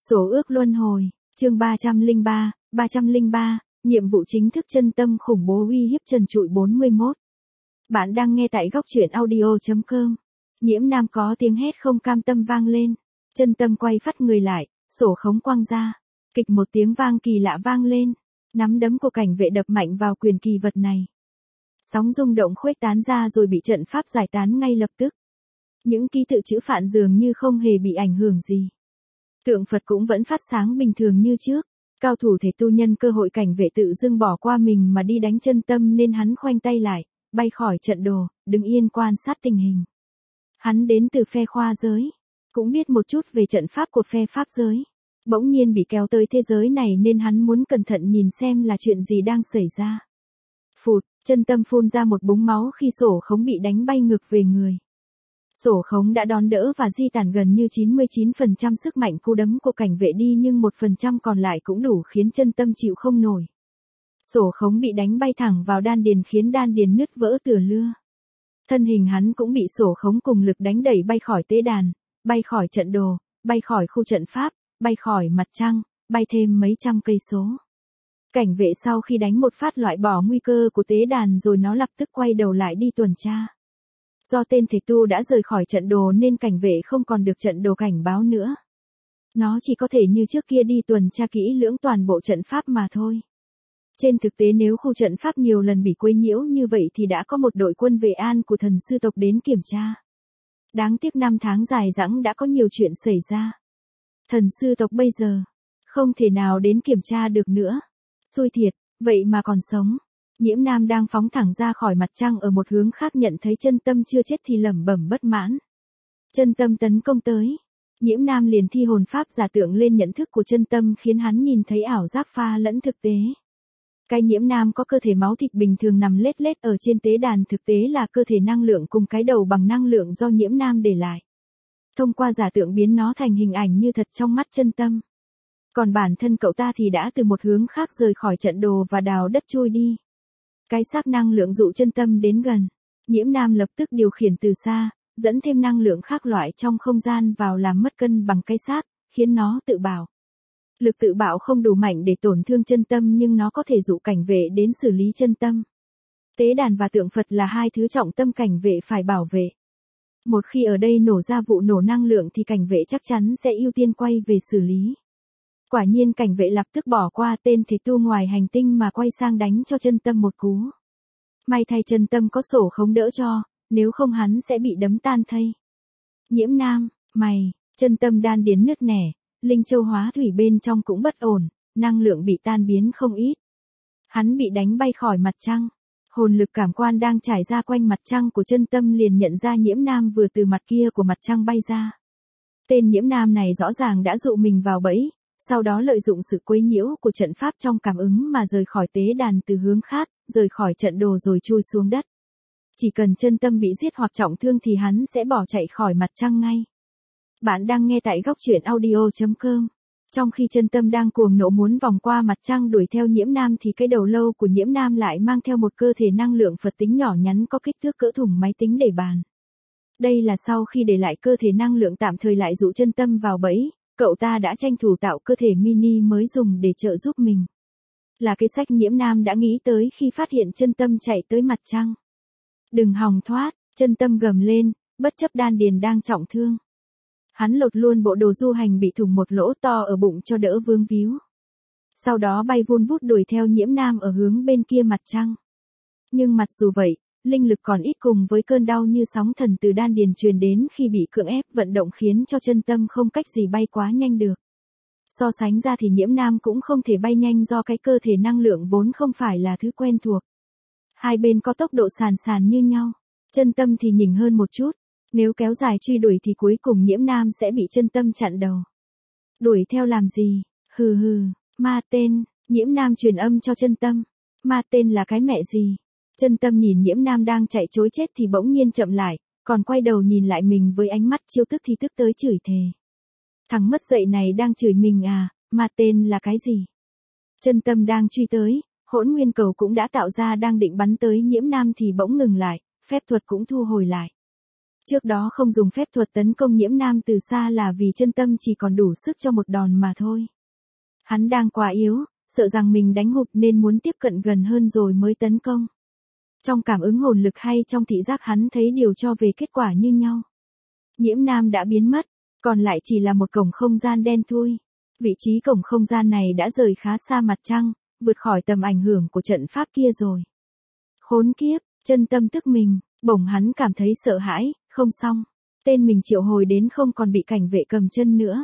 Sổ ước luân hồi, chương 303, nhiệm vụ chính thức chân tâm khủng bố uy hiếp trần trụi 41. Bạn đang nghe tại góc truyện audio.com. Nhiễm Nam có tiếng hét không cam tâm vang lên. Chân tâm quay phắt người lại, sổ khống quăng ra. Kịch một tiếng vang kỳ lạ vang lên. Nắm đấm của cảnh vệ đập mạnh vào quyền kỳ vật này. Sóng rung động khuếch tán ra rồi bị trận pháp giải tán ngay lập tức. Những ký tự chữ phạn dường như không hề bị ảnh hưởng gì. Tượng Phật cũng vẫn phát sáng bình thường như trước. Cao thủ thể tu nhân cơ hội cảnh vệ tự dưng bỏ qua mình mà đi đánh chân tâm nên hắn khoanh tay lại, bay khỏi trận đồ, đứng yên quan sát tình hình. Hắn đến từ phe khoa giới, cũng biết một chút về trận pháp của phe pháp giới. Bỗng nhiên bị kéo tới thế giới này nên hắn muốn cẩn thận nhìn xem là chuyện gì đang xảy ra. Phụt, chân tâm phun ra một búng máu khi sổ khống bị đánh bay ngược về người. Sổ khống đã đón đỡ và di tản gần như 99% sức mạnh cú đấm của cảnh vệ đi nhưng 1% còn lại cũng đủ khiến chân tâm chịu không nổi. Sổ khống bị đánh bay thẳng vào đan điền khiến đan điền nứt vỡ tựa lưa. Thân hình hắn cũng bị sổ khống cùng lực đánh đẩy bay khỏi tế đàn, bay khỏi trận đồ, bay khỏi khu trận pháp, bay khỏi mặt trăng, bay thêm mấy trăm cây số. Cảnh vệ sau khi đánh một phát loại bỏ nguy cơ của tế đàn rồi nó lập tức quay đầu lại đi tuần tra. Do tên thể tu đã rời khỏi trận đồ nên cảnh vệ không còn được trận đồ cảnh báo nữa. Nó chỉ có thể như trước kia đi tuần tra kỹ lưỡng toàn bộ trận pháp mà thôi. Trên thực tế nếu khu trận pháp nhiều lần bị quấy nhiễu như vậy thì đã có một đội quân vệ an của thần sư tộc đến kiểm tra. Đáng tiếc 5 tháng dài dẳng đã có nhiều chuyện xảy ra. Thần sư tộc bây giờ không thể nào đến kiểm tra được nữa. Xui thiệt, vậy mà còn sống. Nhiễm Nam đang phóng thẳng ra khỏi mặt trăng ở một hướng khác nhận thấy chân tâm chưa chết thì lẩm bẩm bất mãn. Chân tâm tấn công tới. Nhiễm Nam liền thi hồn pháp giả tượng lên nhận thức của chân tâm khiến hắn nhìn thấy ảo giác pha lẫn thực tế. Cái Nhiễm Nam có cơ thể máu thịt bình thường nằm lết lết ở trên tế đàn thực tế là cơ thể năng lượng cùng cái đầu bằng năng lượng do Nhiễm Nam để lại. Thông qua giả tượng biến nó thành hình ảnh như thật trong mắt chân tâm. Còn bản thân cậu ta thì đã từ một hướng khác rời khỏi trận đồ và đào đất chui đi. Cái xác năng lượng dụ chân tâm đến gần. Nhiễm Nam lập tức điều khiển từ xa, dẫn thêm năng lượng khác loại trong không gian vào làm mất cân bằng cái xác, khiến nó tự bảo. Lực tự bạo không đủ mạnh để tổn thương chân tâm nhưng nó có thể dụ cảnh vệ đến xử lý chân tâm. Tế đàn và tượng Phật là hai thứ trọng tâm cảnh vệ phải bảo vệ. Một khi ở đây nổ ra vụ nổ năng lượng thì cảnh vệ chắc chắn sẽ ưu tiên quay về xử lý. Quả nhiên cảnh vệ lập tức bỏ qua tên thể tu ngoài hành tinh mà quay sang đánh cho chân tâm một cú. May thay chân tâm có sổ khống đỡ cho, nếu không hắn sẽ bị đấm tan thây. Nhiễm Nam, mày, chân tâm đan điến nứt nẻ, linh châu hóa thủy bên trong cũng bất ổn, năng lượng bị tan biến không ít. Hắn bị đánh bay khỏi mặt trăng. Hồn lực cảm quan đang trải ra quanh mặt trăng của chân tâm liền nhận ra Nhiễm Nam vừa từ mặt kia của mặt trăng bay ra. Tên Nhiễm Nam này rõ ràng đã dụ mình vào bẫy. Sau đó lợi dụng sự quấy nhiễu của trận pháp trong cảm ứng mà rời khỏi tế đàn từ hướng khác, rời khỏi trận đồ rồi chui xuống đất. Chỉ cần chân tâm bị giết hoặc trọng thương thì hắn sẽ bỏ chạy khỏi mặt trăng ngay. Bạn đang nghe tại góc truyện audio.com. Trong khi chân tâm đang cuồng nộ muốn vòng qua mặt trăng đuổi theo Nhiễm Nam thì cái đầu lâu của Nhiễm Nam lại mang theo một cơ thể năng lượng Phật tính nhỏ nhắn có kích thước cỡ thùng máy tính để bàn. Đây là sau khi để lại cơ thể năng lượng tạm thời lại dụ chân tâm vào bẫy. Cậu ta đã tranh thủ tạo cơ thể mini mới dùng để trợ giúp mình. Là cái sách Nhiễm Nam đã nghĩ tới khi phát hiện chân tâm chạy tới mặt trăng. Đừng hòng thoát, chân tâm gầm lên, bất chấp đan điền đang trọng thương. Hắn lột luôn bộ đồ du hành bị thủng một lỗ to ở bụng cho đỡ vướng víu. Sau đó bay vun vút đuổi theo Nhiễm Nam ở hướng bên kia mặt trăng. Nhưng mặc dù vậy, linh lực còn ít cùng với cơn đau như sóng thần từ đan điền truyền đến khi bị cưỡng ép vận động khiến cho chân tâm không cách gì bay quá nhanh được. So sánh ra thì Nhiễm Nam cũng không thể bay nhanh do cái cơ thể năng lượng vốn không phải là thứ quen thuộc. Hai bên có tốc độ sàn sàn như nhau. Chân tâm thì nhỉnh hơn một chút. Nếu kéo dài truy đuổi thì cuối cùng Nhiễm Nam sẽ bị chân tâm chặn đầu. Đuổi theo làm gì? Hừ hừ, ma tên, Nhiễm Nam truyền âm cho chân tâm. Ma tên là cái mẹ gì? Chân tâm nhìn Nhiễm Nam đang chạy trối chết thì bỗng nhiên chậm lại, còn quay đầu nhìn lại mình với ánh mắt chiêu tức thì tức tới chửi thề. Thằng mất dạy này đang chửi mình à, mà tên là cái gì? Chân tâm đang truy tới, hỗn nguyên cầu cũng đã tạo ra đang định bắn tới Nhiễm Nam thì bỗng ngừng lại, phép thuật cũng thu hồi lại. Trước đó không dùng phép thuật tấn công Nhiễm Nam từ xa là vì chân tâm chỉ còn đủ sức cho một đòn mà thôi. Hắn đang quá yếu, sợ rằng mình đánh hụt nên muốn tiếp cận gần hơn rồi mới tấn công. Trong cảm ứng hồn lực hay trong thị giác hắn thấy điều cho về kết quả như nhau. Nhiễm Nam đã biến mất, còn lại chỉ là một cổng không gian đen thui. Vị trí cổng không gian này đã rời khá xa mặt trăng, vượt khỏi tầm ảnh hưởng của trận pháp kia rồi. Khốn kiếp, chân tâm tức mình, bỗng hắn cảm thấy sợ hãi, không xong. Tên mình triệu hồi đến không còn bị cảnh vệ cầm chân nữa.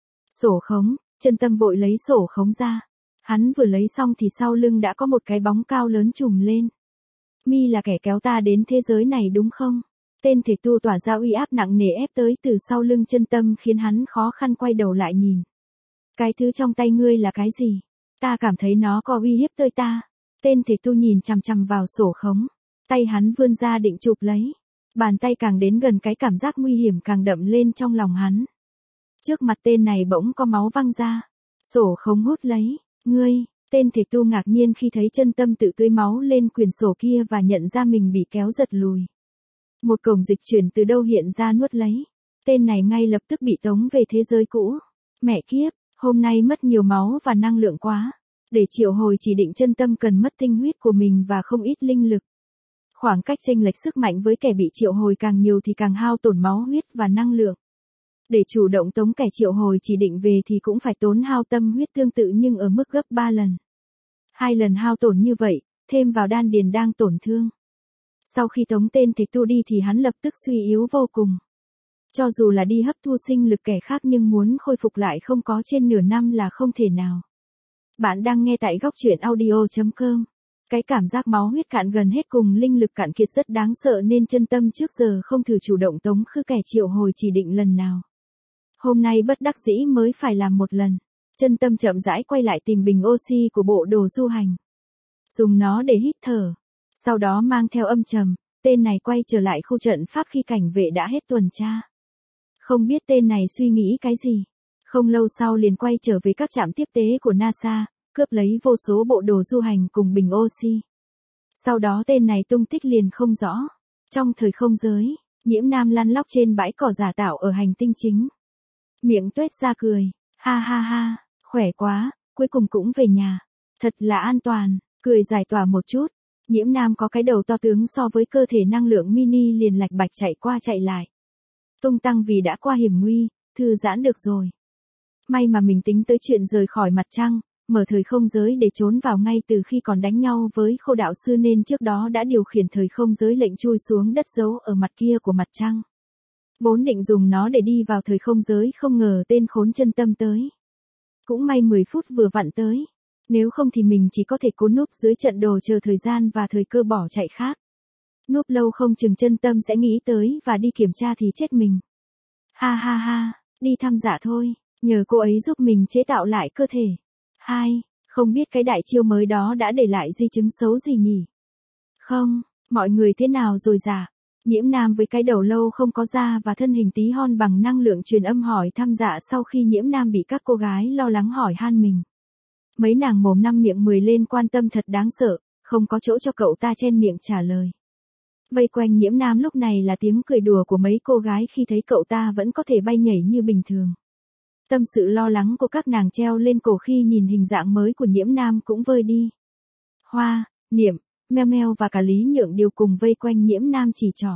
Sổ khống, chân tâm vội lấy sổ khống ra. Hắn vừa lấy xong thì sau lưng đã có một cái bóng cao lớn trùm lên. Mi là kẻ kéo ta đến thế giới này đúng không? Tên thể tu tỏa ra uy áp nặng nề ép tới từ sau lưng chân tâm khiến hắn khó khăn quay đầu lại nhìn. Cái thứ trong tay ngươi là cái gì? Ta cảm thấy nó có uy hiếp tới ta. Tên thể tu nhìn chằm chằm vào sổ khống. Tay hắn vươn ra định chụp lấy. Bàn tay càng đến gần cái cảm giác nguy hiểm càng đậm lên trong lòng hắn. Trước mặt tên này bỗng có máu văng ra. Sổ khống hút lấy. Ngươi, tên thể tu ngạc nhiên khi thấy chân tâm tự tưới máu lên quyển sổ kia và nhận ra mình bị kéo giật lùi. Một cổng dịch chuyển từ đâu hiện ra nuốt lấy. Tên này ngay lập tức bị tống về thế giới cũ. Mẹ kiếp, hôm nay mất nhiều máu và năng lượng quá. Để triệu hồi chỉ định chân tâm cần mất tinh huyết của mình và không ít linh lực. Khoảng cách chênh lệch sức mạnh với kẻ bị triệu hồi càng nhiều thì càng hao tổn máu huyết và năng lượng. Để chủ động tống kẻ triệu hồi chỉ định về thì cũng phải tốn hao tâm huyết tương tự nhưng ở mức gấp 3 lần. 2 lần hao tổn như vậy, thêm vào đan điền đang tổn thương. Sau khi tống tên thể tu đi thì hắn lập tức suy yếu vô cùng. Cho dù là đi hấp thu sinh lực kẻ khác nhưng muốn khôi phục lại không có trên nửa năm là không thể nào. Bạn đang nghe tại góc truyện audio.com. Cái cảm giác máu huyết cạn gần hết cùng linh lực cạn kiệt rất đáng sợ nên chân tâm trước giờ không thử chủ động tống khứ kẻ triệu hồi chỉ định lần nào. Hôm nay bất đắc dĩ mới phải làm một lần. Chân tâm chậm rãi quay lại tìm bình oxy của bộ đồ du hành. Dùng nó để hít thở. Sau đó mang theo âm trầm, tên này quay trở lại khu trận pháp khi cảnh vệ đã hết tuần tra. Không biết tên này suy nghĩ cái gì. Không lâu sau liền quay trở về các trạm tiếp tế của NASA, cướp lấy vô số bộ đồ du hành cùng bình oxy. Sau đó tên này tung tích liền không rõ. Trong thời không giới, Nhiễm Nam lăn lóc trên bãi cỏ giả tạo ở hành tinh chính. Miệng tuét ra cười, ha ha ha, khỏe quá, cuối cùng cũng về nhà. Thật là an toàn, cười giải tỏa một chút. Nhiễm Nam có cái đầu to tướng so với cơ thể năng lượng mini liền lạch bạch chạy qua chạy lại. Tung tăng vì đã qua hiểm nguy, thư giãn được rồi. May mà mình tính tới chuyện rời khỏi mặt trăng, mở thời không giới để trốn vào ngay từ khi còn đánh nhau với Khô đạo sư nên trước đó đã điều khiển thời không giới lệnh chui xuống đất giấu ở mặt kia của mặt trăng. Vốn định dùng nó để đi vào thời không giới không ngờ tên khốn chân tâm tới. Cũng may 10 phút vừa vặn tới. Nếu không thì mình chỉ có thể cố núp dưới trận đồ chờ thời gian và thời cơ bỏ chạy khác. Núp lâu không chừng chân tâm sẽ nghĩ tới và đi kiểm tra thì chết mình. Ha ha ha, đi thăm dò thôi, nhờ cô ấy giúp mình chế tạo lại cơ thể. Không biết cái đại chiêu mới đó đã để lại di chứng xấu gì nhỉ? Không, mọi người thế nào rồi dạ? Nhiễm Nam với cái đầu lâu không có da và thân hình tí hon bằng năng lượng truyền âm hỏi thăm dạ sau khi Nhiễm Nam bị các cô gái lo lắng hỏi han mình. Mấy nàng mồm năm miệng 10 lên quan tâm thật đáng sợ, không có chỗ cho cậu ta chen miệng trả lời. Vây quanh Nhiễm Nam lúc này là tiếng cười đùa của mấy cô gái khi thấy cậu ta vẫn có thể bay nhảy như bình thường. Tâm sự lo lắng của các nàng treo lên cổ khi nhìn hình dạng mới của Nhiễm Nam cũng vơi đi. Hoa, Niệm, Meo Meo và cả Lý Nhượng đều cùng vây quanh Nhiễm Nam chỉ trỏ.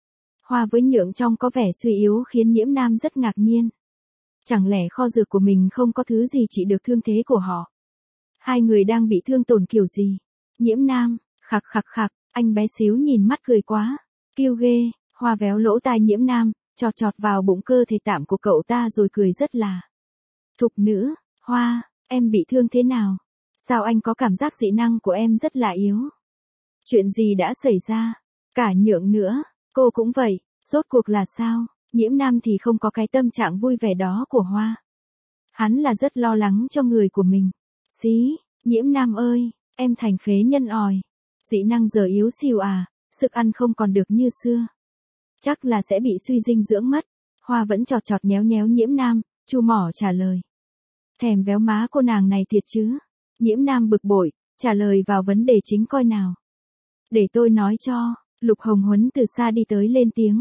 Hoa với Nhượng trông có vẻ suy yếu khiến Nhiễm Nam rất ngạc nhiên. Chẳng lẽ kho dược của mình không có thứ gì trị được thương thế của họ? Hai người đang bị thương tổn kiểu gì? Nhiễm Nam, khạc khạc khạc, anh bé xíu nhìn mắt cười quá. Kiêu ghê, Hoa véo lỗ tai Nhiễm Nam, chọt chọt vào bụng cơ thể tạm của cậu ta rồi cười rất là thục nữ. Hoa, em bị thương thế nào? Sao anh có cảm giác dị năng của em rất là yếu? Chuyện gì đã xảy ra? Cả Nhượng nữa, cô cũng vậy, rốt cuộc là sao? Nhiễm Nam thì không có cái tâm trạng vui vẻ đó của Hoa. Hắn là rất lo lắng cho người của mình. Xí, Nhiễm Nam ơi, em thành phế nhân òi. Dị năng giờ yếu xìu à, sức ăn không còn được như xưa. Chắc là sẽ bị suy dinh dưỡng mất. Hoa vẫn chọt chọt nhéo nhéo Nhiễm Nam, chu mỏ trả lời. Thèm véo má cô nàng này thiệt chứ. Nhiễm Nam bực bội, trả lời vào vấn đề chính coi nào. Để tôi nói cho, Lục Hồng Huấn từ xa đi tới lên tiếng.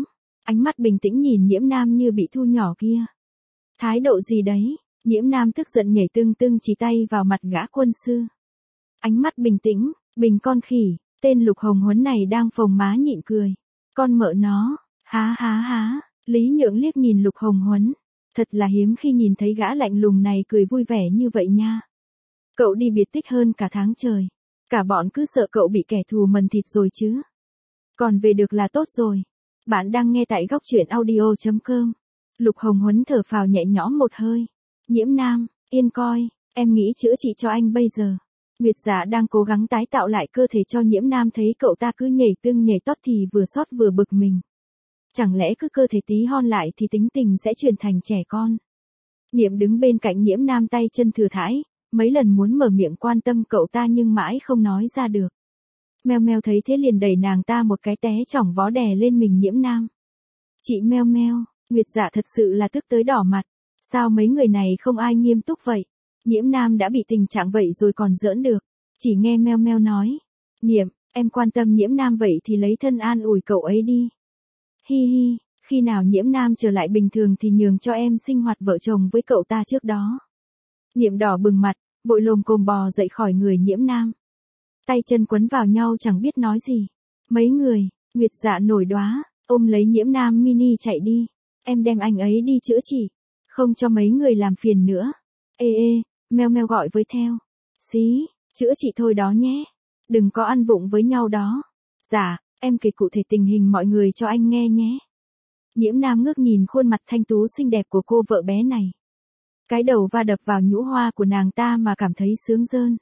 Ánh mắt bình tĩnh nhìn Nhiễm Nam như bị thu nhỏ kia. Thái độ gì đấy? Nhiễm Nam tức giận nhảy tưng tưng chỉ tay vào mặt gã quân sư. Ánh mắt bình tĩnh, bình con khỉ, tên Lục Hồng Huấn này đang phồng má nhịn cười. Con mợ nó, há há há, Lý Nhượng liếc nhìn Lục Hồng Huấn. Thật là hiếm khi nhìn thấy gã lạnh lùng này cười vui vẻ như vậy nha. Cậu đi biệt tích hơn cả tháng trời. Cả bọn cứ sợ cậu bị kẻ thù mần thịt rồi chứ. Còn về được là tốt rồi. Bạn đang nghe tại góc truyện audio.com. Lục Hồng Huấn thở phào nhẹ nhõm một hơi. Nhiễm Nam, yên coi, em nghĩ chữa trị cho anh bây giờ. Nguyệt Dạ đang cố gắng tái tạo lại cơ thể cho Nhiễm Nam, thấy cậu ta cứ nhảy tưng nhảy tót thì vừa xót vừa bực mình. Chẳng lẽ cứ cơ thể tí hon lại thì tính tình sẽ chuyển thành trẻ con. Niệm đứng bên cạnh Nhiễm Nam tay chân thừa thãi, mấy lần muốn mở miệng quan tâm cậu ta nhưng mãi không nói ra được. Meo Meo thấy thế liền đẩy nàng ta một cái té chỏng vó đè lên mình Nhiễm Nam. Chị Meo Meo, Nguyệt Dạ thật sự là tức tới đỏ mặt. Sao mấy người này không ai nghiêm túc vậy? Nhiễm Nam đã bị tình trạng vậy rồi còn giỡn được. Chỉ nghe Meo Meo nói. Niệm, em quan tâm Nhiễm Nam vậy thì lấy thân an ủi cậu ấy đi. Hi hi, khi nào Nhiễm Nam trở lại bình thường thì nhường cho em sinh hoạt vợ chồng với cậu ta trước đó. Niệm đỏ bừng mặt, vội lồm cồm bò dậy khỏi người Nhiễm Nam. Tay chân quấn vào nhau chẳng biết nói gì. Mấy người, Nguyệt Dạ nổi đoá, ôm lấy Nhiễm Nam mini chạy đi. Em đem anh ấy đi chữa trị, không cho mấy người làm phiền nữa. Ê ê, Meo Meo gọi với theo. Xí, chữa trị thôi đó nhé. Đừng có ăn vụng với nhau đó. Dạ, em kể cụ thể tình hình mọi người cho anh nghe nhé. Nhiễm Nam ngước nhìn khuôn mặt thanh tú xinh đẹp của cô vợ bé này. Cái đầu va đập vào nhũ hoa của nàng ta mà cảm thấy sướng rơn.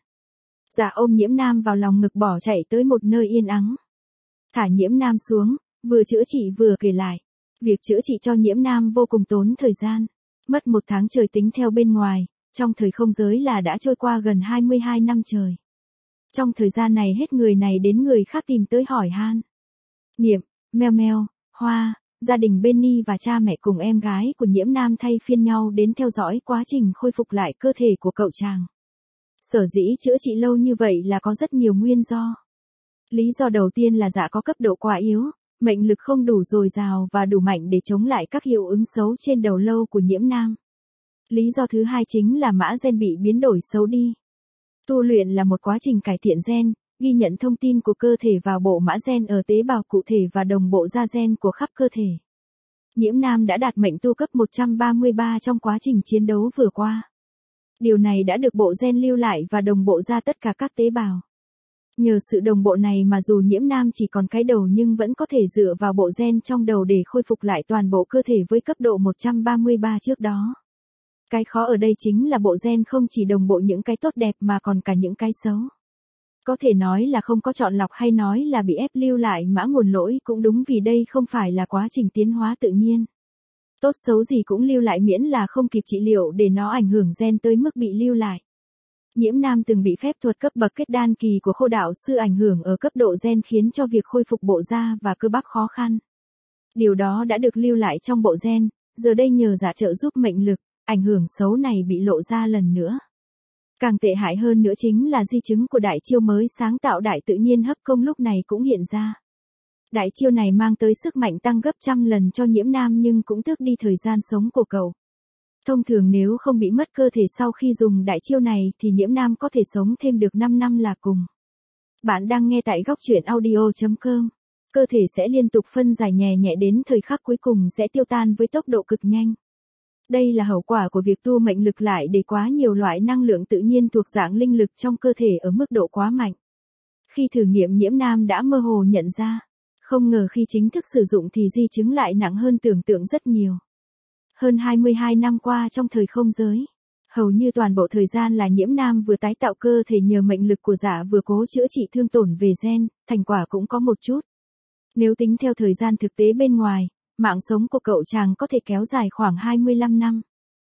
Dạ ôm Nhiễm Nam vào lòng ngực bỏ chạy tới một nơi yên ắng. Thả Nhiễm Nam xuống, vừa chữa trị vừa kể lại. Việc chữa trị cho Nhiễm Nam vô cùng tốn thời gian. Mất 1 tháng trời tính theo bên ngoài, trong thời không giới là đã trôi qua gần 22 năm trời. Trong thời gian này hết người này đến người khác tìm tới hỏi han. Niệm, Meo Meo, Hoa, gia đình Benny và cha mẹ cùng em gái của Nhiễm Nam thay phiên nhau đến theo dõi quá trình khôi phục lại cơ thể của cậu chàng. Sở dĩ chữa trị lâu như vậy là có rất nhiều nguyên do. Lý do đầu tiên là dạ có cấp độ quá yếu, mệnh lực không đủ dồi dào và đủ mạnh để chống lại các hiệu ứng xấu trên đầu lâu của Nhiễm Nam. Lý do thứ hai chính là mã gen bị biến đổi xấu đi. Tu luyện là một quá trình cải thiện gen, ghi nhận thông tin của cơ thể vào bộ mã gen ở tế bào cụ thể và đồng bộ ra gen của khắp cơ thể. Nhiễm Nam đã đạt mệnh tu cấp 133 trong quá trình chiến đấu vừa qua. Điều này đã được bộ gen lưu lại và đồng bộ ra tất cả các tế bào. Nhờ sự đồng bộ này mà dù Nhiễm Nam chỉ còn cái đầu nhưng vẫn có thể dựa vào bộ gen trong đầu để khôi phục lại toàn bộ cơ thể với cấp độ 133 trước đó. Cái khó ở đây chính là bộ gen không chỉ đồng bộ những cái tốt đẹp mà còn cả những cái xấu. Có thể nói là không có chọn lọc hay nói là bị ép lưu lại mã nguồn lỗi cũng đúng, vì đây không phải là quá trình tiến hóa tự nhiên. Tốt xấu gì cũng lưu lại miễn là không kịp trị liệu để nó ảnh hưởng gen tới mức bị lưu lại. Nhiễm Nam từng bị phép thuật cấp bậc kết đan kỳ của Khô đạo sư ảnh hưởng ở cấp độ gen khiến cho việc khôi phục bộ da và cơ bắp khó khăn. Điều đó đã được lưu lại trong bộ gen, giờ đây nhờ dạ trợ giúp mệnh lực, ảnh hưởng xấu này bị lộ ra lần nữa. Càng tệ hại hơn nữa chính là di chứng của đại chiêu mới sáng tạo đại tự nhiên hấp công lúc này cũng hiện ra. Đại chiêu này mang tới sức mạnh tăng gấp trăm lần cho Nhiễm Nam nhưng cũng tước đi thời gian sống của cậu. Thông thường nếu không bị mất cơ thể sau khi dùng đại chiêu này thì Nhiễm Nam có thể sống thêm được 5 năm là cùng. Bạn đang nghe tại góc truyện audio.com. Cơ thể sẽ liên tục phân giải nhẹ nhẹ đến thời khắc cuối cùng sẽ tiêu tan với tốc độ cực nhanh. Đây là hậu quả của việc tu mệnh lực lại để quá nhiều loại năng lượng tự nhiên thuộc dạng linh lực trong cơ thể ở mức độ quá mạnh. Khi thử nghiệm Nhiễm Nam đã mơ hồ nhận ra. Không ngờ khi chính thức sử dụng thì di chứng lại nặng hơn tưởng tượng rất nhiều. Hơn 22 năm qua trong thời không giới, hầu như toàn bộ thời gian là Nhiễm Nam vừa tái tạo cơ thể nhờ mệnh lực của dạ vừa cố chữa trị thương tổn về gen, thành quả cũng có một chút. Nếu tính theo thời gian thực tế bên ngoài, mạng sống của cậu chàng có thể kéo dài khoảng 25 năm.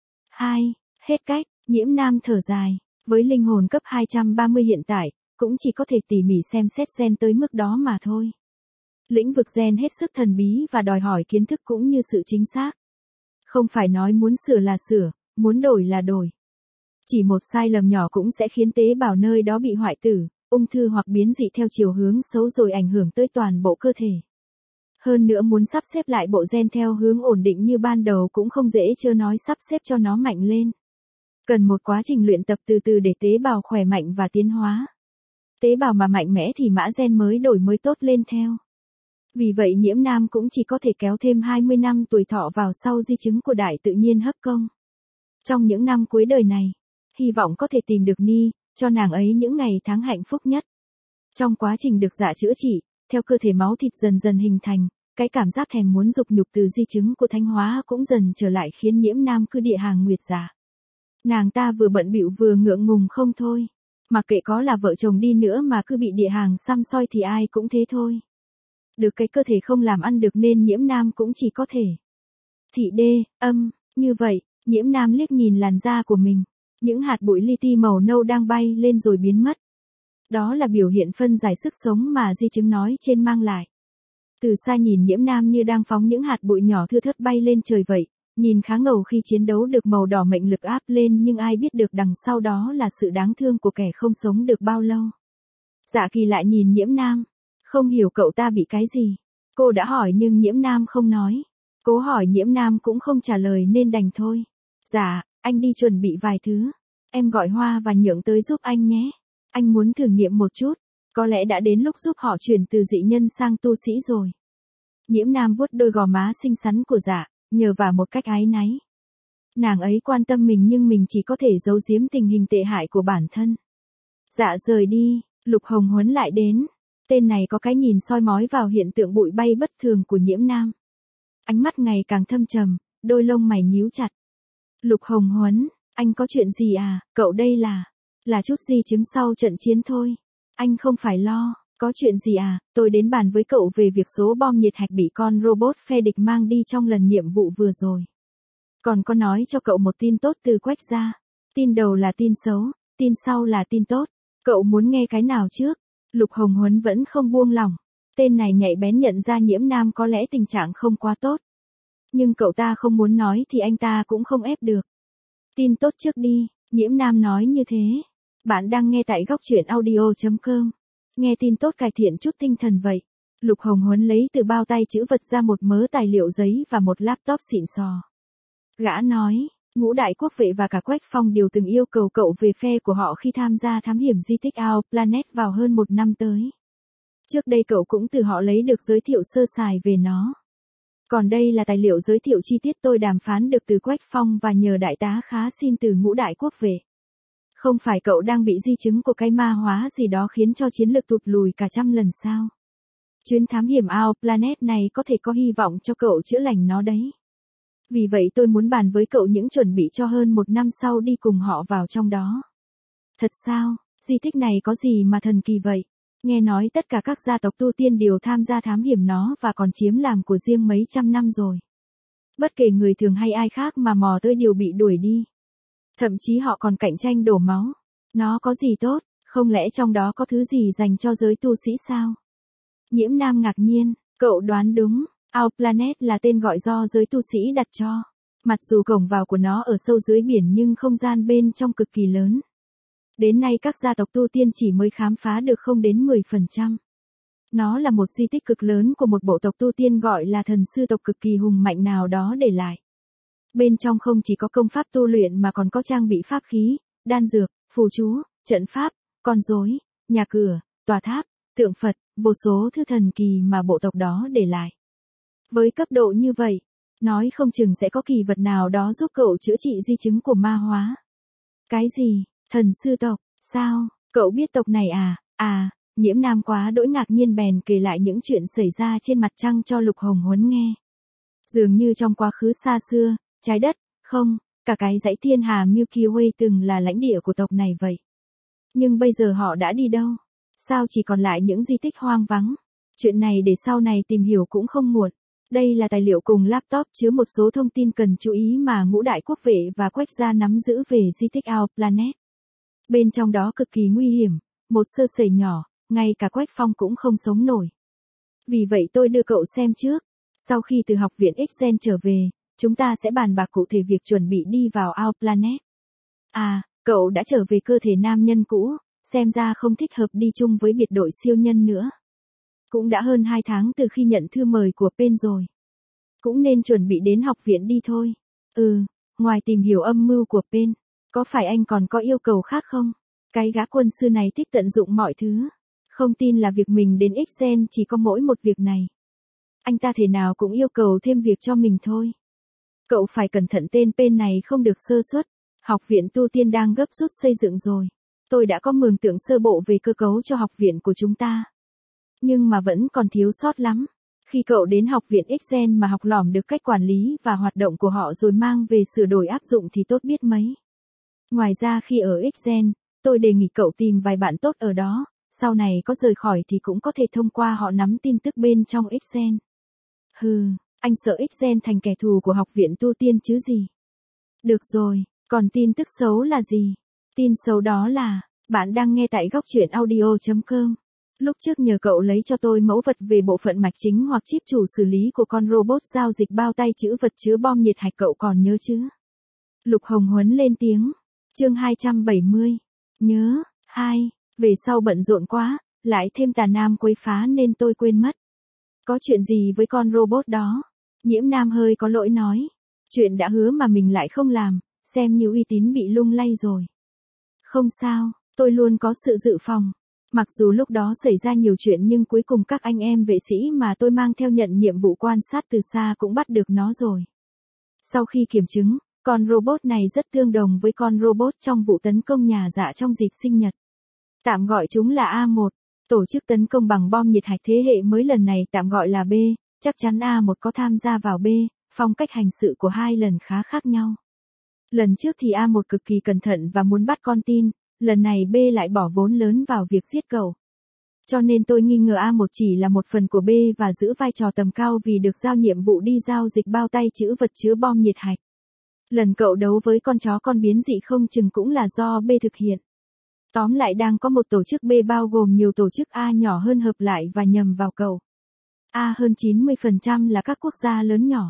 2. Hết cách, Nhiễm Nam thở dài, với linh hồn cấp 230 hiện tại, cũng chỉ có thể tỉ mỉ xem xét gen tới mức đó mà thôi. Lĩnh vực gen hết sức thần bí và đòi hỏi kiến thức cũng như sự chính xác. Không phải nói muốn sửa là sửa, muốn đổi là đổi. Chỉ một sai lầm nhỏ cũng sẽ khiến tế bào nơi đó bị hoại tử, ung thư hoặc biến dị theo chiều hướng xấu rồi ảnh hưởng tới toàn bộ cơ thể. Hơn nữa muốn sắp xếp lại bộ gen theo hướng ổn định như ban đầu cũng không dễ, chưa nói sắp xếp cho nó mạnh lên. Cần một quá trình luyện tập từ từ để tế bào khỏe mạnh và tiến hóa. Tế bào mà mạnh mẽ thì mã gen mới đổi mới tốt lên theo. Vì vậy Nhiễm Nam cũng chỉ có thể kéo thêm 20 năm tuổi thọ vào sau di chứng của đại tự nhiên hấp công. Trong những năm cuối đời này, hy vọng có thể tìm được Ni, cho nàng ấy những ngày tháng hạnh phúc nhất. Trong quá trình được dạ chữa trị, theo cơ thể máu thịt dần dần hình thành, cái cảm giác thèm muốn dục nhục từ di chứng của Thanh Hóa cũng dần trở lại, khiến Nhiễm Nam cứ địa hàng nguyệt giả. Nàng ta vừa bận bịu vừa ngượng ngùng không thôi. Mặc kệ có là vợ chồng đi nữa mà cứ bị địa hàng săm soi thì ai cũng thế thôi. Được cái cơ thể không làm ăn được nên Nhiễm Nam cũng chỉ có thể thị đê, âm, như vậy. Nhiễm Nam liếc nhìn làn da của mình. Những hạt bụi li ti màu nâu đang bay lên rồi biến mất. Đó là biểu hiện phân giải sức sống mà di chứng nói trên mang lại. Từ xa nhìn Nhiễm Nam như đang phóng những hạt bụi nhỏ thưa thớt bay lên trời vậy. Nhìn khá ngầu khi chiến đấu được màu đỏ mệnh lực áp lên, nhưng ai biết được đằng sau đó là sự đáng thương của kẻ không sống được bao lâu. Dạ Kỳ lại nhìn Nhiễm Nam. Không hiểu cậu ta bị cái gì. Cô đã hỏi nhưng Nhiễm Nam không nói. Cố hỏi Nhiễm Nam cũng không trả lời nên đành thôi. Dạ, anh đi chuẩn bị vài thứ. Em gọi Hoa và Nhượng tới giúp anh nhé. Anh muốn thử nghiệm một chút. Có lẽ đã đến lúc giúp họ chuyển từ dị nhân sang tu sĩ rồi. Nhiễm Nam vuốt đôi gò má xinh xắn của Dạ, nhờ vào một cách áy náy. Nàng ấy quan tâm mình nhưng mình chỉ có thể giấu giếm tình hình tệ hại của bản thân. Dạ rời đi, Lục Hồng Huấn lại đến. Tên này có cái nhìn soi mói vào hiện tượng bụi bay bất thường của Nhiễm Nam. Ánh mắt ngày càng thâm trầm, đôi lông mày nhíu chặt. Lục Hồng Huấn, anh có chuyện gì à? Cậu đây là chút di chứng sau trận chiến thôi. Anh không phải lo. Có chuyện gì à? Tôi đến bàn với cậu về việc số bom nhiệt hạch bị con robot phe địch mang đi trong lần nhiệm vụ vừa rồi. Còn có nói cho cậu một tin tốt từ Quách gia. Tin đầu là tin xấu, tin sau là tin tốt. Cậu muốn nghe cái nào trước? Lục Hồng Huấn vẫn không buông lỏng. Tên này nhạy bén nhận ra Nhiễm Nam có lẽ tình trạng không quá tốt. Nhưng cậu ta không muốn nói thì anh ta cũng không ép được. Tin tốt trước đi, Nhiễm Nam nói như thế. Bạn đang nghe tại góc truyện audio.com. Nghe tin tốt cải thiện chút tinh thần vậy. Lục Hồng Huấn lấy từ bao tay trữ vật ra một mớ tài liệu giấy và một laptop xịn sò. Gã nói, Ngũ Đại Quốc Vệ và cả Quách Phong đều từng yêu cầu cậu về phe của họ khi tham gia thám hiểm di tích Our Planet vào hơn 1 năm tới. Trước đây cậu cũng từ họ lấy được giới thiệu sơ sài về nó. Còn đây là tài liệu giới thiệu chi tiết tôi đàm phán được từ Quách Phong và nhờ đại tá Khá xin từ Ngũ Đại Quốc Vệ. Không phải cậu đang bị di chứng của cái ma hóa gì đó khiến cho chiến lược tụt lùi cả 100 lần sao? Chuyến thám hiểm Our Planet này có thể có hy vọng cho cậu chữa lành nó đấy. Vì vậy tôi muốn bàn với cậu những chuẩn bị cho hơn 1 năm sau đi cùng họ vào trong đó. Thật sao? Di tích này có gì mà thần kỳ vậy? Nghe nói tất cả các gia tộc tu tiên đều tham gia thám hiểm nó và còn chiếm làm của riêng mấy trăm năm rồi. Bất kể người thường hay ai khác mà mò tới đều bị đuổi đi. Thậm chí họ còn cạnh tranh đổ máu. Nó có gì tốt, không lẽ trong đó có thứ gì dành cho giới tu sĩ sao? Nhiễm Nam ngạc nhiên, cậu đoán đúng, Our Planet là tên gọi do giới tu sĩ đặt cho. Mặc dù cổng vào của nó ở sâu dưới biển nhưng không gian bên trong cực kỳ lớn. Đến nay các gia tộc tu tiên chỉ mới khám phá được không đến 10%. Nó là một di tích cực lớn của một bộ tộc tu tiên gọi là thần sư tộc cực kỳ hùng mạnh nào đó để lại. Bên trong không chỉ có công pháp tu luyện mà còn có trang bị pháp khí, đan dược, phù chú, trận pháp, con rối, nhà cửa, tòa tháp, tượng Phật, vô số thứ thần kỳ mà bộ tộc đó để lại. Với cấp độ như vậy, nói không chừng sẽ có kỳ vật nào đó giúp cậu chữa trị di chứng của ma hóa. Cái gì? Thần sư tộc? Sao? Cậu biết tộc này à? À, Nhiễm Nam quá đỗi ngạc nhiên bèn kể lại những chuyện xảy ra trên mặt trăng cho Lục Hồng Huấn nghe. Dường như trong quá khứ xa xưa, trái đất, không, cả cái dãy thiên hà Milky Way từng là lãnh địa của tộc này vậy. Nhưng bây giờ họ đã đi đâu? Sao chỉ còn lại những di tích hoang vắng? Chuyện này để sau này tìm hiểu cũng không muộn. Đây là tài liệu cùng laptop chứa một số thông tin cần chú ý mà Ngũ Đại Quốc Vệ và Quách gia nắm giữ về di tích Our Planet. Bên trong đó cực kỳ nguy hiểm, một sơ sẩy nhỏ, ngay cả Quách Phong cũng không sống nổi. Vì vậy tôi đưa cậu xem trước. Sau khi từ học viện X-Gen trở về, chúng ta sẽ bàn bạc cụ thể việc chuẩn bị đi vào Our Planet. À, cậu đã trở về cơ thể nam nhân cũ, xem ra không thích hợp đi chung với biệt đội siêu nhân nữa. Cũng đã hơn 2 tháng từ khi nhận thư mời của Pen rồi. Cũng nên chuẩn bị đến học viện đi thôi. Ngoài tìm hiểu âm mưu của Pen, có phải anh còn có yêu cầu khác không? Cái gã quân sư này thích tận dụng mọi thứ. Không tin là việc mình đến Ixen chỉ có mỗi một việc này. Anh ta thể nào cũng yêu cầu thêm việc cho mình thôi. Cậu phải cẩn thận, tên Pen này không được sơ suất. Học viện tu tiên đang gấp rút xây dựng rồi. Tôi đã có mường tượng sơ bộ về cơ cấu cho học viện của chúng ta. Nhưng mà vẫn còn thiếu sót lắm. Khi cậu đến học viện Ixen mà học lỏm được cách quản lý và hoạt động của họ rồi mang về sửa đổi áp dụng thì tốt biết mấy. Ngoài ra khi ở Ixen, tôi đề nghị cậu tìm vài bạn tốt ở đó, sau này có rời khỏi thì cũng có thể thông qua họ nắm tin tức bên trong Ixen. Anh sợ Ixen thành kẻ thù của học viện tu tiên chứ gì. Được rồi, còn tin tức xấu là gì? Tin xấu đó là, bạn đang nghe tại góc truyện audio.com. Lúc trước nhờ cậu lấy cho tôi mẫu vật về bộ phận mạch chính hoặc chip chủ xử lý của con robot giao dịch bao tay chữ vật chứa bom nhiệt hạch, cậu còn nhớ chứ? Lục Hồng Huấn lên tiếng. Chương 270. Nhớ. Về sau bận rộn quá, lại thêm Tà Nam quấy phá nên tôi quên mất. Có chuyện gì với con robot đó? Nhiễm Nam hơi có lỗi nói. Chuyện đã hứa mà mình lại không làm, xem như uy tín bị lung lay rồi. Không sao, tôi luôn có sự dự phòng. Mặc dù lúc đó xảy ra nhiều chuyện nhưng cuối cùng các anh em vệ sĩ mà tôi mang theo nhận nhiệm vụ quan sát từ xa cũng bắt được nó rồi. Sau khi kiểm chứng, con robot này rất tương đồng với con robot trong vụ tấn công nhà dạ trong dịp sinh nhật. Tạm gọi chúng là A1, tổ chức tấn công bằng bom nhiệt hạch thế hệ mới lần này tạm gọi là B, chắc chắn A1 có tham gia vào B, phong cách hành sự của hai lần khá khác nhau. Lần trước thì A1 cực kỳ cẩn thận và muốn bắt con tin, lần này B lại bỏ vốn lớn vào việc giết cậu. Cho nên tôi nghi ngờ A1 chỉ là một phần của B và giữ vai trò tầm cao vì được giao nhiệm vụ đi giao dịch bao tay chữ vật chứa bom nhiệt hạch. Lần cậu đấu với con chó con biến dị không chừng cũng là do B thực hiện. Tóm lại đang có một tổ chức B bao gồm nhiều tổ chức A nhỏ hơn hợp lại và nhầm vào cậu. A hơn 90% là các quốc gia lớn nhỏ.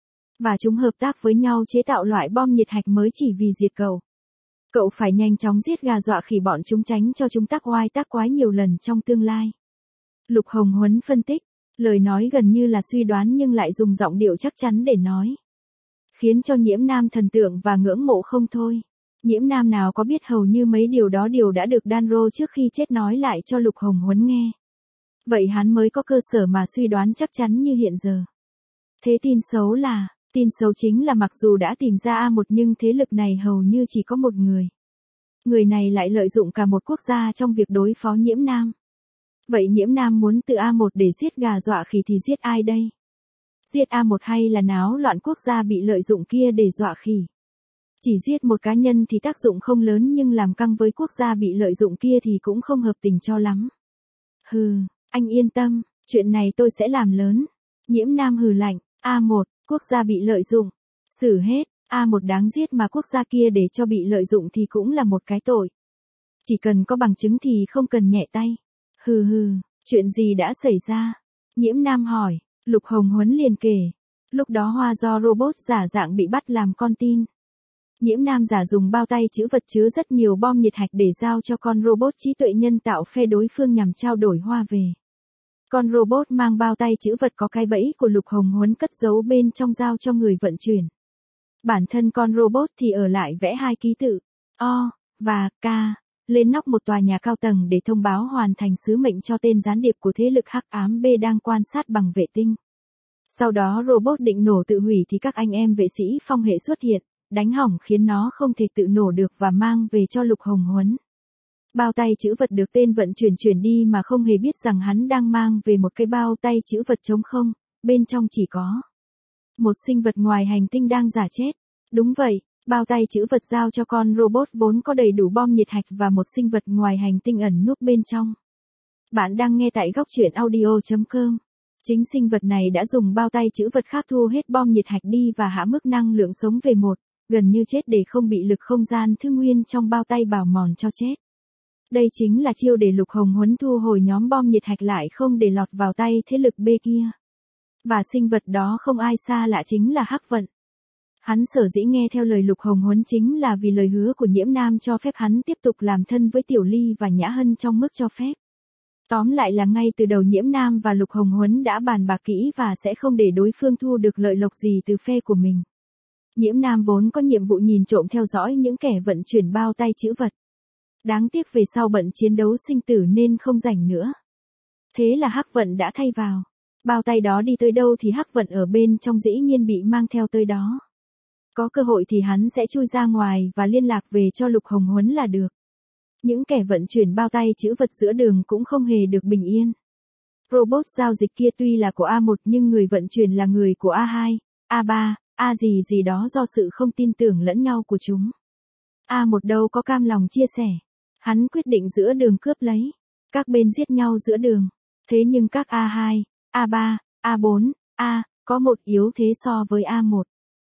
Và chúng hợp tác với nhau chế tạo loại bom nhiệt hạch mới chỉ vì diệt cậu. Cậu phải nhanh chóng giết gà dọa khỉ bọn chúng tránh cho chúng tác oai tác quái nhiều lần trong tương lai. Lục Hồng Huấn phân tích, lời nói gần như là suy đoán nhưng lại dùng giọng điệu chắc chắn để nói. Khiến cho Nhiễm Nam thần tượng và ngưỡng mộ không thôi. Nhiễm Nam nào có biết hầu như mấy điều đó đều đã được Danro trước khi chết nói lại cho Lục Hồng Huấn nghe. Vậy hắn mới có cơ sở mà suy đoán chắc chắn như hiện giờ. Thế tin xấu chính là mặc dù đã tìm ra A1 nhưng thế lực này hầu như chỉ có một người. Người này lại lợi dụng cả một quốc gia trong việc đối phó Nhiễm Nam. Vậy Nhiễm Nam muốn từ A1 để giết gà dọa khỉ thì giết ai đây? Giết A1 hay là náo loạn quốc gia bị lợi dụng kia để dọa khỉ? Chỉ giết một cá nhân thì tác dụng không lớn nhưng làm căng với quốc gia bị lợi dụng kia thì cũng không hợp tình cho lắm. Anh yên tâm, chuyện này tôi sẽ làm lớn. Nhiễm Nam hừ lạnh, A1, quốc gia bị lợi dụng. Xử hết, A1 đáng giết mà quốc gia kia để cho bị lợi dụng thì cũng là một cái tội. Chỉ cần có bằng chứng thì không cần nhẹ tay. Chuyện gì đã xảy ra? Nhiễm Nam hỏi, Lục Hồng Huấn liền kể. Lúc đó Hoa do robot giả dạng bị bắt làm con tin. Nhiễm Nam giả dùng bao tay chữ vật chứa rất nhiều bom nhiệt hạch để giao cho con robot trí tuệ nhân tạo phe đối phương nhằm trao đổi Hoa về. Con robot mang bao tay chữ vật có cái bẫy của Lục Hồng Huấn cất giấu bên trong giao cho người vận chuyển. Bản thân con robot thì ở lại vẽ hai ký tự O và K lên nóc một tòa nhà cao tầng để thông báo hoàn thành sứ mệnh cho tên gián điệp của thế lực hắc ám B đang quan sát bằng vệ tinh. Sau đó robot định nổ tự hủy thì các anh em vệ sĩ phong hệ xuất hiện, đánh hỏng khiến nó không thể tự nổ được và mang về cho Lục Hồng Huấn. Bao tay chữ vật được tên vận chuyển đi mà không hề biết rằng hắn đang mang về một cái bao tay chữ vật trống không, bên trong chỉ có một sinh vật ngoài hành tinh đang giả chết. Đúng vậy, bao tay chữ vật giao cho con robot vốn có đầy đủ bom nhiệt hạch và một sinh vật ngoài hành tinh ẩn núp bên trong. Bạn đang nghe tại góc truyện audio.com. Chính sinh vật này đã dùng bao tay chữ vật khác thu hết bom nhiệt hạch đi và hạ mức năng lượng sống về 1, gần như chết để không bị lực không gian thứ nguyên trong bao tay bào mòn cho chết. Đây chính là chiêu để Lục Hồng Huấn thu hồi nhóm bom nhiệt hạch lại không để lọt vào tay thế lực B kia. Và sinh vật đó không ai xa lạ chính là Hắc Vận. Hắn sở dĩ nghe theo lời Lục Hồng Huấn chính là vì lời hứa của Nhiễm Nam cho phép hắn tiếp tục làm thân với Tiểu Ly và Nhã Hân trong mức cho phép. Tóm lại là ngay từ đầu Nhiễm Nam và Lục Hồng Huấn đã bàn bạc kỹ và sẽ không để đối phương thu được lợi lộc gì từ phe của mình. Nhiễm Nam vốn có nhiệm vụ nhìn trộm theo dõi những kẻ vận chuyển bao tay trữ vật. Đáng tiếc về sau bận chiến đấu sinh tử nên không rảnh nữa. Thế là Hắc Vận đã thay vào. Bao tay đó đi tới đâu thì Hắc Vận ở bên trong dĩ nhiên bị mang theo tới đó. Có cơ hội thì hắn sẽ chui ra ngoài và liên lạc về cho Lục Hồng Huấn là được. Những kẻ vận chuyển bao tay trữ vật giữa đường cũng không hề được bình yên. Robot giao dịch kia tuy là của A1 nhưng người vận chuyển là người của A2, A3, A gì đó do sự không tin tưởng lẫn nhau của chúng. A1 đâu có cam lòng chia sẻ. Hắn quyết định giữa đường cướp lấy. Các bên giết nhau giữa đường. Thế nhưng các A2, A3, A4, A, có một yếu thế so với A1.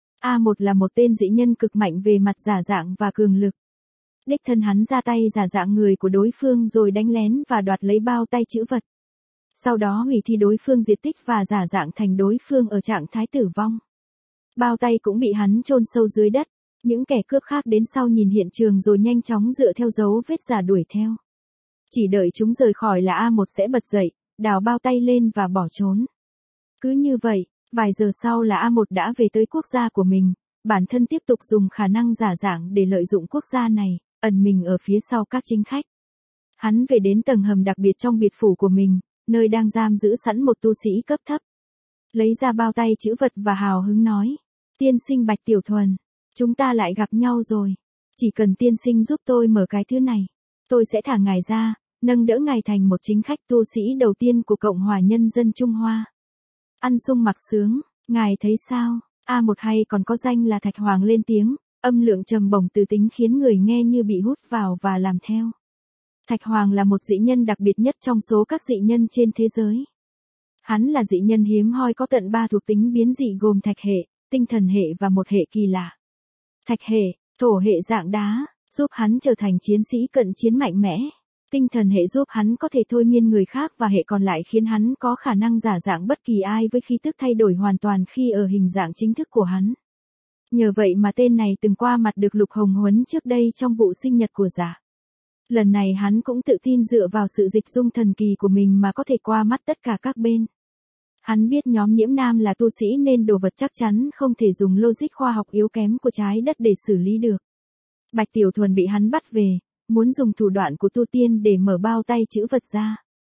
A1 là một tên dị nhân cực mạnh về mặt giả dạng và cường lực. Đích thân hắn ra tay giả dạng người của đối phương rồi đánh lén và đoạt lấy bao tay trữ vật. Sau đó hủy thi đối phương diệt tích và giả dạng thành đối phương ở trạng thái tử vong. Bao tay cũng bị hắn chôn sâu dưới đất. Những kẻ cướp khác đến sau nhìn hiện trường rồi nhanh chóng dựa theo dấu vết giả đuổi theo. Chỉ đợi chúng rời khỏi là A1 sẽ bật dậy, đào bao tay lên và bỏ trốn. Cứ như vậy, vài giờ sau là A1 đã về tới quốc gia của mình, bản thân tiếp tục dùng khả năng giả dạng để lợi dụng quốc gia này, ẩn mình ở phía sau các chính khách. Hắn về đến tầng hầm đặc biệt trong biệt phủ của mình, nơi đang giam giữ sẵn một tu sĩ cấp thấp. Lấy ra bao tay trữ vật và hào hứng nói, tiên sinh Bạch Tiểu Thuần, chúng ta lại gặp nhau rồi. Chỉ cần tiên sinh giúp tôi mở cái thứ này, tôi sẽ thả ngài ra, nâng đỡ ngài thành một chính khách tu sĩ đầu tiên của Cộng hòa Nhân dân Trung Hoa. Ăn sung mặc sướng, ngài thấy sao? A1 hay còn có danh là Thạch Hoàng lên tiếng, âm lượng trầm bổng từ tính khiến người nghe như bị hút vào và làm theo. Thạch Hoàng là một dị nhân đặc biệt nhất trong số các dị nhân trên thế giới. Hắn là dị nhân hiếm hoi có tận 3 thuộc tính biến dị gồm thạch hệ, tinh thần hệ và một hệ kỳ lạ. Thạch hệ, thổ hệ dạng đá, giúp hắn trở thành chiến sĩ cận chiến mạnh mẽ. Tinh thần hệ giúp hắn có thể thôi miên người khác và hệ còn lại khiến hắn có khả năng giả dạng bất kỳ ai với khí tức thay đổi hoàn toàn khi ở hình dạng chính thức của hắn. Nhờ vậy mà tên này từng qua mặt được Lục Hồng Huấn trước đây trong vụ sinh nhật của giả. Lần này hắn cũng tự tin dựa vào sự dịch dung thần kỳ của mình mà có thể qua mắt tất cả các bên. Hắn biết nhóm Nhiễm Nam là tu sĩ nên đồ vật chắc chắn không thể dùng logic khoa học yếu kém của trái đất để xử lý được. Bạch Tiểu Thuần bị hắn bắt về, muốn dùng thủ đoạn của tu tiên để mở bao tay trữ vật ra.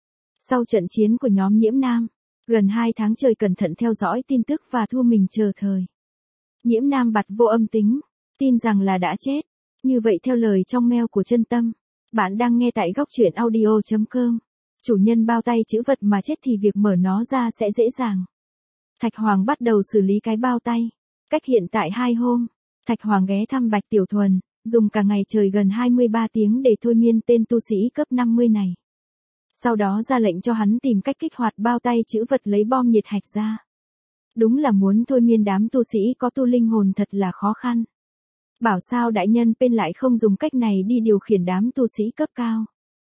Sau trận chiến của nhóm Nhiễm Nam, gần 2 tháng trời cẩn thận theo dõi tin tức và thu mình chờ thời. Nhiễm Nam bặt vô âm tính, tin rằng là đã chết. Như vậy theo lời trong mail của Chân Tâm, bạn đang nghe tại góc truyện audio.com. Chủ nhân bao tay trữ vật mà chết thì việc mở nó ra sẽ dễ dàng. Thạch Hoàng bắt đầu xử lý cái bao tay. Cách hiện tại 2 hôm, Thạch Hoàng ghé thăm Bạch Tiểu Thuần, dùng cả ngày trời gần 23 tiếng để thôi miên tên tu sĩ cấp 50 này. Sau đó ra lệnh cho hắn tìm cách kích hoạt bao tay trữ vật lấy bom nhiệt hạch ra. Đúng là muốn thôi miên đám tu sĩ có tu linh hồn thật là khó khăn. Bảo sao đại nhân Pên lại không dùng cách này đi điều khiển đám tu sĩ cấp cao.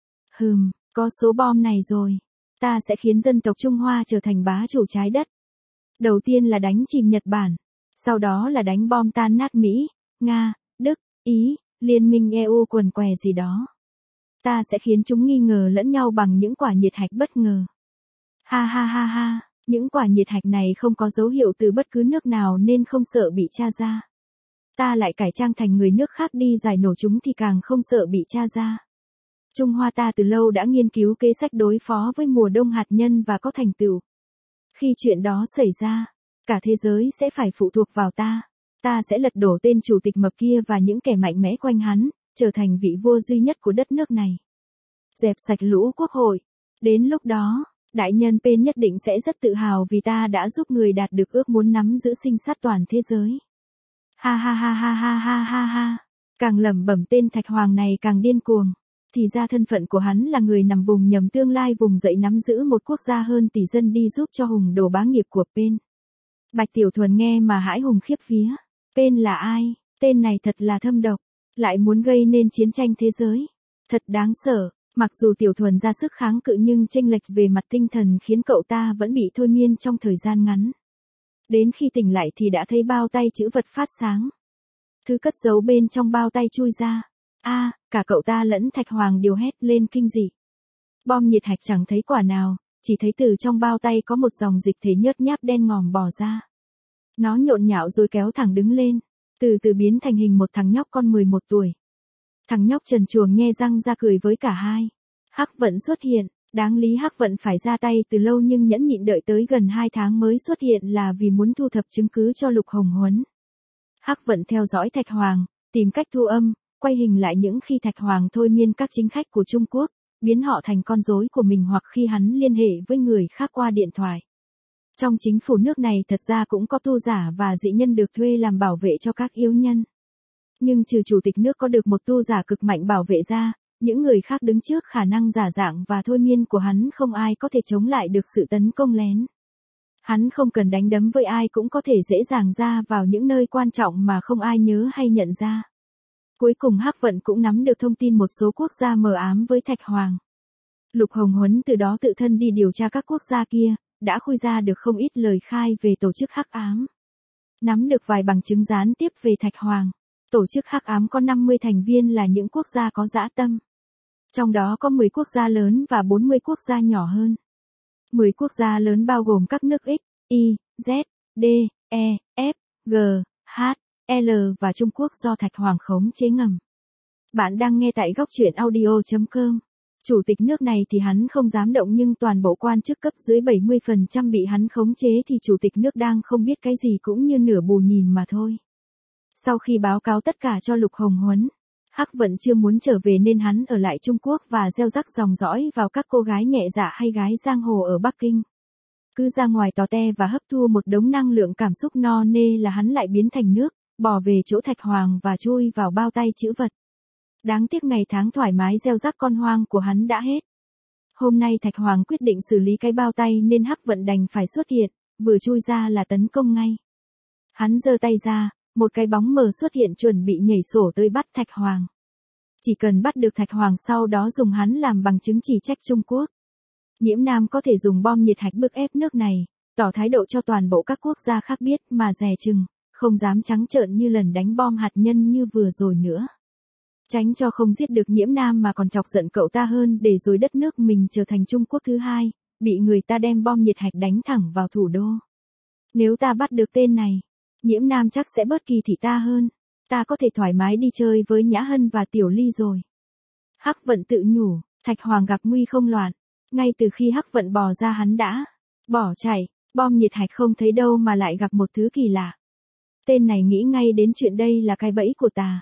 Có số bom này rồi. Ta sẽ khiến dân tộc Trung Hoa trở thành bá chủ trái đất. Đầu tiên là đánh chìm Nhật Bản. Sau đó là đánh bom tan nát Mỹ, Nga, Đức, Ý, Liên minh EU quần què gì đó. Ta sẽ khiến chúng nghi ngờ lẫn nhau bằng những quả nhiệt hạch bất ngờ. Ha ha ha ha, những quả nhiệt hạch này không có dấu hiệu từ bất cứ nước nào nên không sợ bị tra ra. Ta lại cải trang thành người nước khác đi giải nổ chúng thì càng không sợ bị tra ra. Trung Hoa ta từ lâu đã nghiên cứu kế sách đối phó với mùa đông hạt nhân và có thành tựu. Khi chuyện đó xảy ra, cả thế giới sẽ phải phụ thuộc vào ta. Ta sẽ lật đổ tên chủ tịch mập kia và những kẻ mạnh mẽ quanh hắn, trở thành vị vua duy nhất của đất nước này. Dẹp sạch lũ quốc hội. Đến lúc đó, đại nhân Pên nhất định sẽ rất tự hào vì ta đã giúp người đạt được ước muốn nắm giữ sinh sát toàn thế giới. Ha ha ha ha ha ha ha ha. Càng lẩm bẩm tên Thạch Hoàng này càng điên cuồng. Thì ra thân phận của hắn là người nằm vùng nhầm tương lai vùng dậy nắm giữ một quốc gia hơn tỷ dân đi giúp cho hùng đồ bá nghiệp của Pên. Bạch Tiểu Thuần nghe mà hãi hùng khiếp vía. Pên là ai? Tên này thật là thâm độc. Lại muốn gây nên chiến tranh thế giới. Thật đáng sợ. Mặc dù Tiểu Thuần ra sức kháng cự nhưng chênh lệch về mặt tinh thần khiến cậu ta vẫn bị thôi miên trong thời gian ngắn. Đến khi tỉnh lại thì đã thấy bao tay trữ vật phát sáng. Thứ cất giấu bên trong bao tay chui ra. Cả cậu ta lẫn Thạch Hoàng đều hét lên kinh dị. Bom nhiệt hạch chẳng thấy quả nào, chỉ thấy từ trong bao tay có một dòng dịch thể nhớt nháp đen ngòm bò ra. Nó nhộn nhạo rồi kéo thẳng đứng lên, từ từ biến thành hình một thằng nhóc con 11 tuổi. Thằng nhóc trần truồng nhe răng ra cười với cả hai. Hắc Vận xuất hiện, đáng lý Hắc Vận phải ra tay từ lâu nhưng nhẫn nhịn đợi tới gần 2 tháng mới xuất hiện là vì muốn thu thập chứng cứ cho Lục Hồng Huấn. Hắc Vận theo dõi Thạch Hoàng, tìm cách thu âm, quay hình lại những khi Thạch Hoàng thôi miên các chính khách của Trung Quốc, biến họ thành con rối của mình hoặc khi hắn liên hệ với người khác qua điện thoại. Trong chính phủ nước này thật ra cũng có tu giả và dị nhân được thuê làm bảo vệ cho các yếu nhân. Nhưng trừ chủ tịch nước có được một tu giả cực mạnh bảo vệ ra, những người khác đứng trước khả năng giả dạng và thôi miên của hắn không ai có thể chống lại được sự tấn công lén. Hắn không cần đánh đấm với ai cũng có thể dễ dàng ra vào những nơi quan trọng mà không ai nhớ hay nhận ra. Cuối cùng Hắc Vận cũng nắm được thông tin một số quốc gia mờ ám với Thạch Hoàng. Lục Hồng Huấn từ đó tự thân đi điều tra các quốc gia kia, đã khui ra được không ít lời khai về tổ chức hắc ám. Nắm được vài bằng chứng gián tiếp về Thạch Hoàng. Tổ chức hắc ám có 50 thành viên là những quốc gia có dã tâm. Trong đó có 10 quốc gia lớn và 40 quốc gia nhỏ hơn. 10 quốc gia lớn bao gồm các nước X, Y, Z, D, E, F, G, H, L và Trung Quốc do Thạch Hoàng khống chế ngầm. Bạn đang nghe tại góc truyện audio.com. Chủ tịch nước này thì hắn không dám động nhưng toàn bộ quan chức cấp dưới 70% bị hắn khống chế thì chủ tịch nước đang không biết cái gì cũng như nửa bù nhìn mà thôi. Sau khi báo cáo tất cả cho Lục Hồng Huấn, Hắc Vận chưa muốn trở về nên hắn ở lại Trung Quốc và gieo rắc dòng dõi vào các cô gái nhẹ dạ hay gái giang hồ ở Bắc Kinh. Cứ ra ngoài tò te và hấp thu một đống năng lượng cảm xúc no nê là hắn lại biến thành nước, bỏ về chỗ Thạch Hoàng và chui vào bao tay trữ vật. Đáng tiếc ngày tháng thoải mái gieo rắc con hoang của hắn đã hết. Hôm nay Thạch Hoàng quyết định xử lý cái bao tay nên Hắc Vận đành phải xuất hiện, vừa chui ra là tấn công ngay. Hắn giơ tay ra, một cái bóng mờ xuất hiện chuẩn bị nhảy sổ tới bắt Thạch Hoàng. Chỉ cần bắt được Thạch Hoàng sau đó dùng hắn làm bằng chứng chỉ trách Trung Quốc. Nhiễm Nam có thể dùng bom nhiệt hạch bức ép nước này, tỏ thái độ cho toàn bộ các quốc gia khác biết mà dè chừng, không dám trắng trợn như lần đánh bom hạt nhân như vừa rồi nữa. Tránh cho không giết được Nhiễm Nam mà còn chọc giận cậu ta hơn để rồi đất nước mình trở thành Trung Quốc thứ hai, bị người ta đem bom nhiệt hạch đánh thẳng vào thủ đô. Nếu ta bắt được tên này, Nhiễm Nam chắc sẽ bớt kỳ thị ta hơn, ta có thể thoải mái đi chơi với Nhã Hân và Tiểu Ly rồi. Hắc Vận tự nhủ, Thạch Hoàng gặp nguy không loạn, ngay từ khi Hắc Vận bò ra hắn đã bỏ chạy, bom nhiệt hạch không thấy đâu mà lại gặp một thứ kỳ lạ. Tên này nghĩ ngay đến chuyện đây là cái bẫy của ta.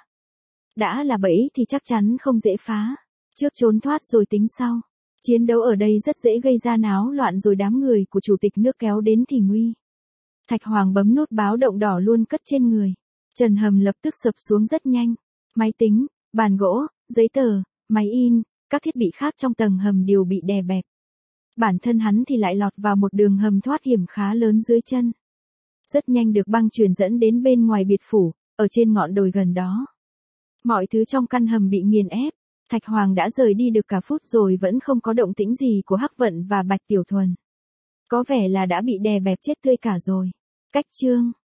Đã là bẫy thì chắc chắn không dễ phá, trước trốn thoát rồi tính sau. Chiến đấu ở đây rất dễ gây ra náo loạn rồi đám người của chủ tịch nước kéo đến thì nguy. Thạch Hoàng bấm nút báo động đỏ luôn cất trên người. Trần hầm lập tức sập xuống rất nhanh. Máy tính, bàn gỗ, giấy tờ, máy in, các thiết bị khác trong tầng hầm đều bị đè bẹp. Bản thân hắn thì lại lọt vào một đường hầm thoát hiểm khá lớn dưới chân. Rất nhanh được băng truyền dẫn đến bên ngoài biệt phủ, ở trên ngọn đồi gần đó. Mọi thứ trong căn hầm bị nghiền ép. Thạch Hoàng đã rời đi được cả phút rồi vẫn không có động tĩnh gì của Hắc Vận và Bạch Tiểu Thuần. Có vẻ là đã bị đè bẹp chết tươi cả rồi. Cách chương